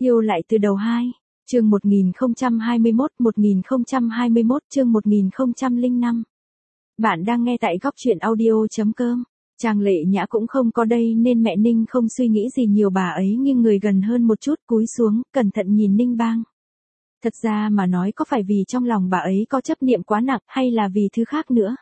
Yêu lại từ đầu 2, chương 1021, chương 1005. Bạn đang nghe tại góc truyện audio.com. Trang Lệ Nhã cũng không có đây nên mẹ Ninh không suy nghĩ gì nhiều, bà ấy nghiêng người gần hơn một chút, cúi xuống, cẩn thận nhìn Ninh Bang. Thật ra mà nói, có phải vì trong lòng bà ấy có chấp niệm quá nặng hay là vì thứ khác nữa?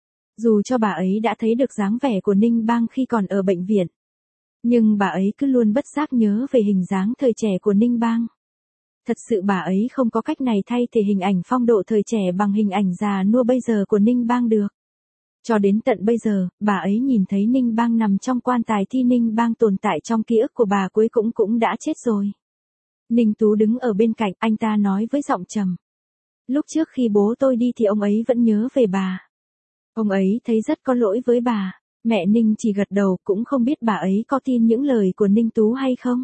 Dù cho bà ấy đã thấy được dáng vẻ của Ninh Bang khi còn ở bệnh viện, nhưng bà ấy cứ luôn bất giác nhớ về hình dáng thời trẻ của Ninh Bang. Thật sự bà ấy không có cách này thay thế hình ảnh phong độ thời trẻ bằng hình ảnh già nua bây giờ của Ninh Bang được. Cho đến tận bây giờ, bà ấy nhìn thấy Ninh Bang nằm trong quan tài thì Ninh Bang tồn tại trong ký ức của bà cuối cũng đã chết rồi. Ninh Tú đứng ở bên cạnh, anh ta nói với giọng trầm. Lúc trước khi bố tôi đi thì ông ấy vẫn nhớ về bà. Ông ấy thấy rất có lỗi với bà. Mẹ Ninh chỉ gật đầu, cũng không biết bà ấy có tin những lời của Ninh Tú hay không.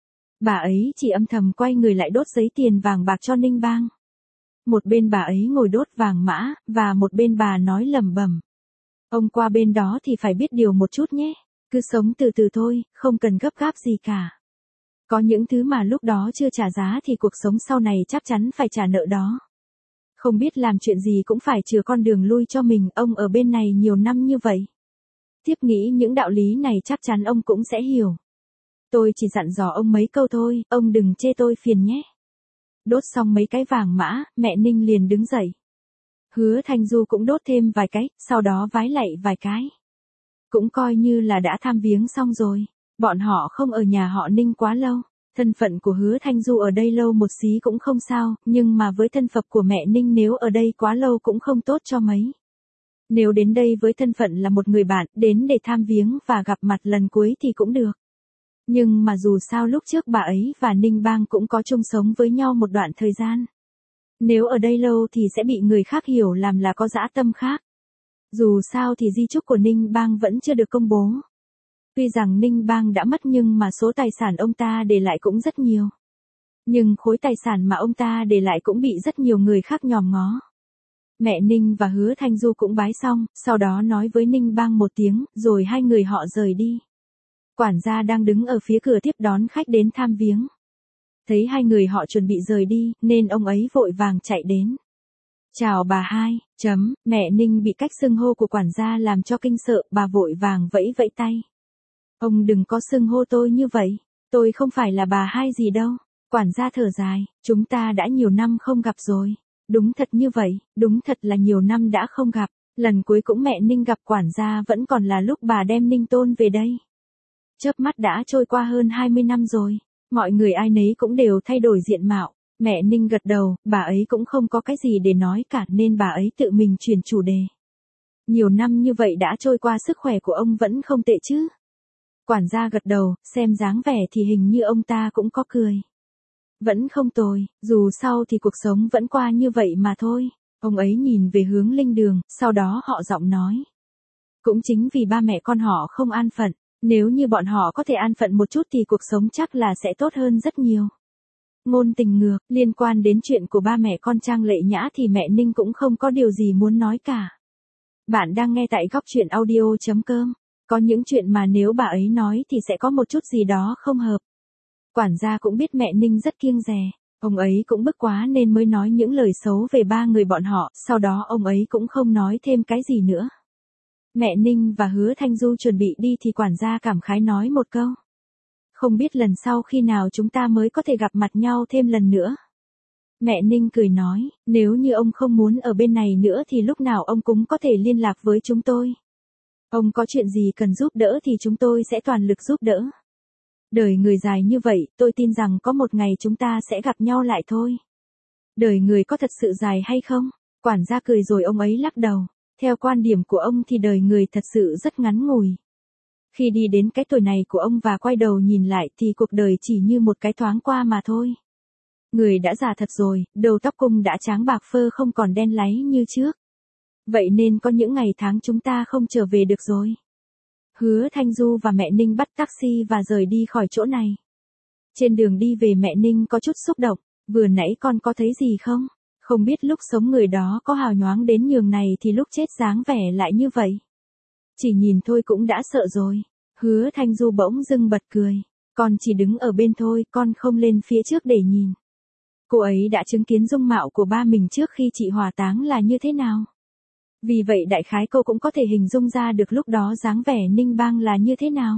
Bà ấy chỉ âm thầm quay người lại đốt giấy tiền vàng bạc cho Ninh Bang. Một bên bà ấy ngồi đốt vàng mã, và một bên bà nói lẩm bẩm. Ông qua bên đó thì phải biết điều một chút nhé. Cứ sống từ từ thôi, không cần gấp gáp gì cả. Có những thứ mà lúc đó chưa trả giá thì cuộc sống sau này chắc chắn phải trả nợ đó. Không biết làm chuyện gì cũng phải chừa con đường lui cho mình, ông ở bên này nhiều năm như vậy. Tiếp nghĩ những đạo lý này chắc chắn ông cũng sẽ hiểu. Tôi chỉ dặn dò ông mấy câu thôi, ông đừng chê tôi phiền nhé. Đốt xong mấy cái vàng mã, mẹ Ninh liền đứng dậy. Hứa Thanh Du cũng đốt thêm vài cái, sau đó vái lạy vài cái. Cũng coi như là đã thăm viếng xong rồi. Bọn họ không ở nhà họ Ninh quá lâu. Thân phận của Hứa Thanh Du ở đây lâu một xí cũng không sao, nhưng mà với thân phận của mẹ Ninh nếu ở đây quá lâu cũng không tốt cho mấy. Nếu đến đây với thân phận là một người bạn, đến để tham viếng và gặp mặt lần cuối thì cũng được. Nhưng mà dù sao lúc trước bà ấy và Ninh Bang cũng có chung sống với nhau một đoạn thời gian. Nếu ở đây lâu thì sẽ bị người khác hiểu làm là có dã tâm khác. Dù sao thì di chúc của Ninh Bang vẫn chưa được công bố. Tuy rằng Ninh Bang đã mất nhưng mà số tài sản ông ta để lại cũng rất nhiều. Nhưng khối tài sản mà ông ta để lại cũng bị rất nhiều người khác nhòm ngó. Mẹ Ninh và Hứa Thanh Du cũng bái xong, sau đó nói với Ninh Bang một tiếng, rồi hai người họ rời đi. Quản gia đang đứng ở phía cửa tiếp đón khách đến tham viếng. Thấy hai người họ chuẩn bị rời đi, nên ông ấy vội vàng chạy đến. Chào bà hai, mẹ Ninh bị cách xưng hô của quản gia làm cho kinh sợ, bà vội vàng vẫy vẫy tay. Ông đừng có xưng hô tôi như vậy, tôi không phải là bà hai gì đâu. Quản gia thở dài, chúng ta đã nhiều năm không gặp rồi. Đúng thật như vậy, đúng thật là nhiều năm đã không gặp. Lần cuối cũng mẹ Ninh gặp quản gia vẫn còn là lúc bà đem Ninh Tôn về đây. Chớp mắt đã trôi qua hơn 20 năm rồi. Mọi người ai nấy cũng đều thay đổi diện mạo. Mẹ Ninh gật đầu, bà ấy cũng không có cái gì để nói cả nên bà ấy tự mình chuyển chủ đề. Nhiều năm như vậy đã trôi qua, sức khỏe của ông vẫn không tệ chứ? Quản gia gật đầu, xem dáng vẻ thì hình như ông ta cũng có cười. Vẫn không tồi, dù sao thì cuộc sống vẫn qua như vậy mà thôi. Ông ấy nhìn về hướng linh đường, sau đó họ giọng nói. Cũng chính vì ba mẹ con họ không an phận, nếu như bọn họ có thể an phận một chút thì cuộc sống chắc là sẽ tốt hơn rất nhiều. Ngôn tình ngược, liên quan đến chuyện của ba mẹ con Trang Lệ Nhã thì mẹ Ninh cũng không có điều gì muốn nói cả. Bạn đang nghe tại góc truyện audio.com. Có những chuyện mà nếu bà ấy nói thì sẽ có một chút gì đó không hợp. Quản gia cũng biết mẹ Ninh rất kiêng dè. Ông ấy cũng bức quá nên mới nói những lời xấu về ba người bọn họ, sau đó ông ấy cũng không nói thêm cái gì nữa. Mẹ Ninh và Hứa Thanh Du chuẩn bị đi thì quản gia cảm khái nói một câu. Không biết lần sau khi nào chúng ta mới có thể gặp mặt nhau thêm lần nữa. Mẹ Ninh cười nói, nếu như ông không muốn ở bên này nữa thì lúc nào ông cũng có thể liên lạc với chúng tôi. Ông có chuyện gì cần giúp đỡ thì chúng tôi sẽ toàn lực giúp đỡ. Đời người dài như vậy, tôi tin rằng có một ngày chúng ta sẽ gặp nhau lại thôi. Đời người có thật sự dài hay không? Quản gia cười rồi ông ấy lắc đầu. Theo quan điểm của ông thì đời người thật sự rất ngắn ngủi. Khi đi đến cái tuổi này của ông và quay đầu nhìn lại thì cuộc đời chỉ như một cái thoáng qua mà thôi. Người đã già thật rồi, đầu tóc cung đã tráng bạc phơ không còn đen láy như trước. Vậy nên có những ngày tháng chúng ta không trở về được rồi. Hứa Thanh Du và mẹ Ninh bắt taxi và rời đi khỏi chỗ này. Trên đường đi về mẹ Ninh có chút xúc động, vừa nãy con có thấy gì không? Không biết lúc sống người đó có hào nhoáng đến nhường này thì lúc chết dáng vẻ lại như vậy. Chỉ nhìn thôi cũng đã sợ rồi. Hứa Thanh Du bỗng dưng bật cười. Con chỉ đứng ở bên thôi, con không lên phía trước để nhìn. Cô ấy đã chứng kiến dung mạo của ba mình trước khi chị hỏa táng là như thế nào. Vì vậy đại khái cô cũng có thể hình dung ra được lúc đó dáng vẻ Ninh Bang là như thế nào.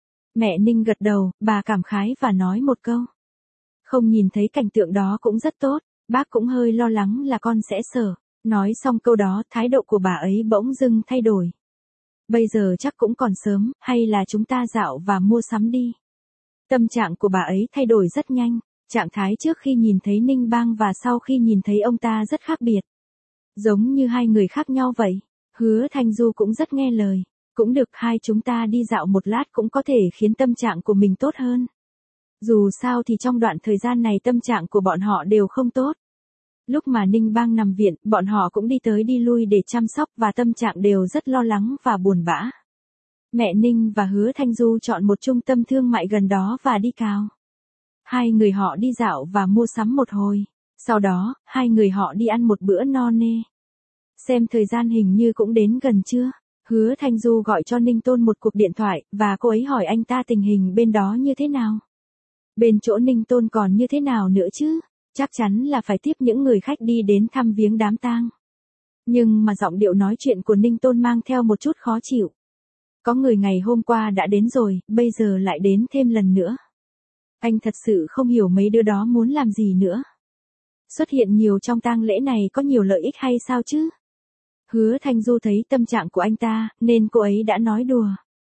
Mẹ Ninh gật đầu, bà cảm khái và nói một câu. Không nhìn thấy cảnh tượng đó cũng rất tốt, bác cũng hơi lo lắng là con sẽ sợ. Nói xong câu đó, thái độ của bà ấy bỗng dưng thay đổi. Bây giờ chắc cũng còn sớm, hay là chúng ta dạo và mua sắm đi. Tâm trạng của bà ấy thay đổi rất nhanh, trạng thái trước khi nhìn thấy Ninh Bang và sau khi nhìn thấy ông ta rất khác biệt. Giống như hai người khác nhau vậy. Hứa Thanh Du cũng rất nghe lời. Cũng được, hai chúng ta đi dạo một lát cũng có thể khiến tâm trạng của mình tốt hơn. Dù sao thì trong đoạn thời gian này tâm trạng của bọn họ đều không tốt. Lúc mà Ninh Bang nằm viện, bọn họ cũng đi tới đi lui để chăm sóc và tâm trạng đều rất lo lắng và buồn bã. Mẹ Ninh và Hứa Thanh Du chọn một trung tâm thương mại gần đó và đi cào. Hai người họ đi dạo và mua sắm một hồi. Sau đó, hai người họ đi ăn một bữa no nê. Xem thời gian hình như cũng đến gần trưa. Hứa Thanh Du gọi cho Ninh Tôn một cuộc điện thoại, và cô ấy hỏi anh ta tình hình bên đó như thế nào. Bên chỗ Ninh Tôn còn như thế nào nữa chứ? Chắc chắn là phải tiếp những người khách đi đến thăm viếng đám tang. Nhưng mà giọng điệu nói chuyện của Ninh Tôn mang theo một chút khó chịu. Có người ngày hôm qua đã đến rồi, bây giờ lại đến thêm lần nữa. Anh thật sự không hiểu mấy đứa đó muốn làm gì nữa. Xuất hiện nhiều trong tang lễ này có nhiều lợi ích hay sao chứ? Hứa Thanh Du thấy tâm trạng của anh ta, nên cô ấy đã nói đùa.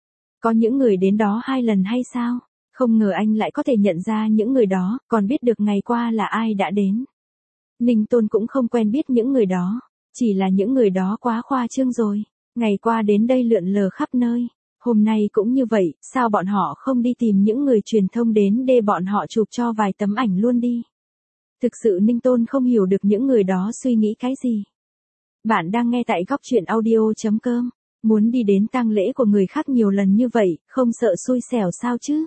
Có những người đến đó 2 lần hay sao? Không ngờ anh lại có thể nhận ra những người đó, còn biết được ngày qua là ai đã đến. Ninh Tôn cũng không quen biết những người đó, chỉ là những người đó quá khoa trương rồi. Ngày qua đến đây lượn lờ khắp nơi. Hôm nay cũng như vậy, sao bọn họ không đi tìm những người truyền thông đến để bọn họ chụp cho vài tấm ảnh luôn đi. Thực sự Ninh Tôn không hiểu được những người đó suy nghĩ cái gì. Bạn đang nghe tại góc truyện audio.com. Muốn đi đến tang lễ của người khác nhiều lần như vậy, không sợ xui xẻo sao chứ?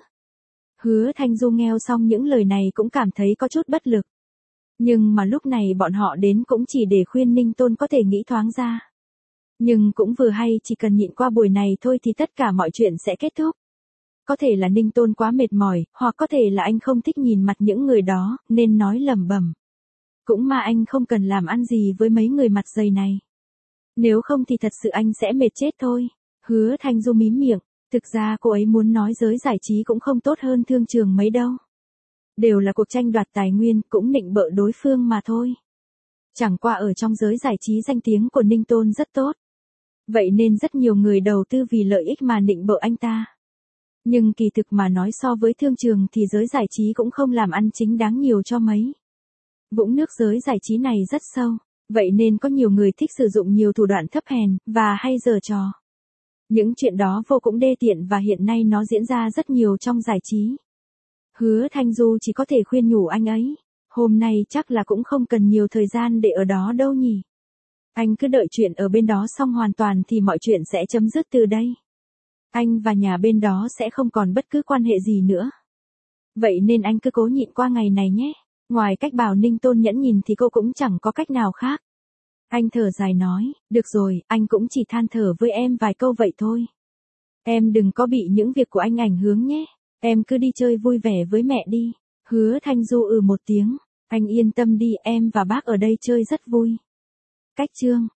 Hứa Thanh Du nghe xong những lời này cũng cảm thấy có chút bất lực. Nhưng mà lúc này bọn họ đến cũng chỉ để khuyên Ninh Tôn có thể nghĩ thoáng ra. Nhưng cũng vừa hay, chỉ cần nhịn qua buổi này thôi thì tất cả mọi chuyện sẽ kết thúc. Có thể là Ninh Tôn quá mệt mỏi, hoặc có thể là anh không thích nhìn mặt những người đó, nên nói lẩm bẩm. Cũng mà anh không cần làm ăn gì với mấy người mặt dày này. Nếu không thì thật sự anh sẽ mệt chết thôi. Hứa Thanh Du mím miệng, thực ra cô ấy muốn nói giới giải trí cũng không tốt hơn thương trường mấy đâu. Đều là cuộc tranh đoạt tài nguyên, cũng nịnh bợ đối phương mà thôi. Chẳng qua ở trong giới giải trí danh tiếng của Ninh Tôn rất tốt. Vậy nên rất nhiều người đầu tư vì lợi ích mà nịnh bợ anh ta. Nhưng kỳ thực mà nói so với thương trường thì giới giải trí cũng không làm ăn chính đáng nhiều cho mấy. Vũng nước giới giải trí này rất sâu, vậy nên có nhiều người thích sử dụng nhiều thủ đoạn thấp hèn, và hay giở trò. Những chuyện đó vô cùng đê tiện và hiện nay nó diễn ra rất nhiều trong giải trí. Hứa Thanh Du chỉ có thể khuyên nhủ anh ấy. Hôm nay chắc là cũng không cần nhiều thời gian để ở đó đâu nhỉ. Anh cứ đợi chuyện ở bên đó xong hoàn toàn thì mọi chuyện sẽ chấm dứt từ đây. Anh và nhà bên đó sẽ không còn bất cứ quan hệ gì nữa. Vậy nên anh cứ cố nhịn qua ngày này nhé. Ngoài cách bảo Ninh Tôn nhẫn nhìn thì cô cũng chẳng có cách nào khác. Anh thở dài nói, được rồi, anh cũng chỉ than thở với em vài câu vậy thôi. Em đừng có bị những việc của anh ảnh hưởng nhé. Em cứ đi chơi vui vẻ với mẹ đi. Hứa Thanh Du một tiếng. Anh yên tâm đi, em và bác ở đây chơi rất vui. Cách chương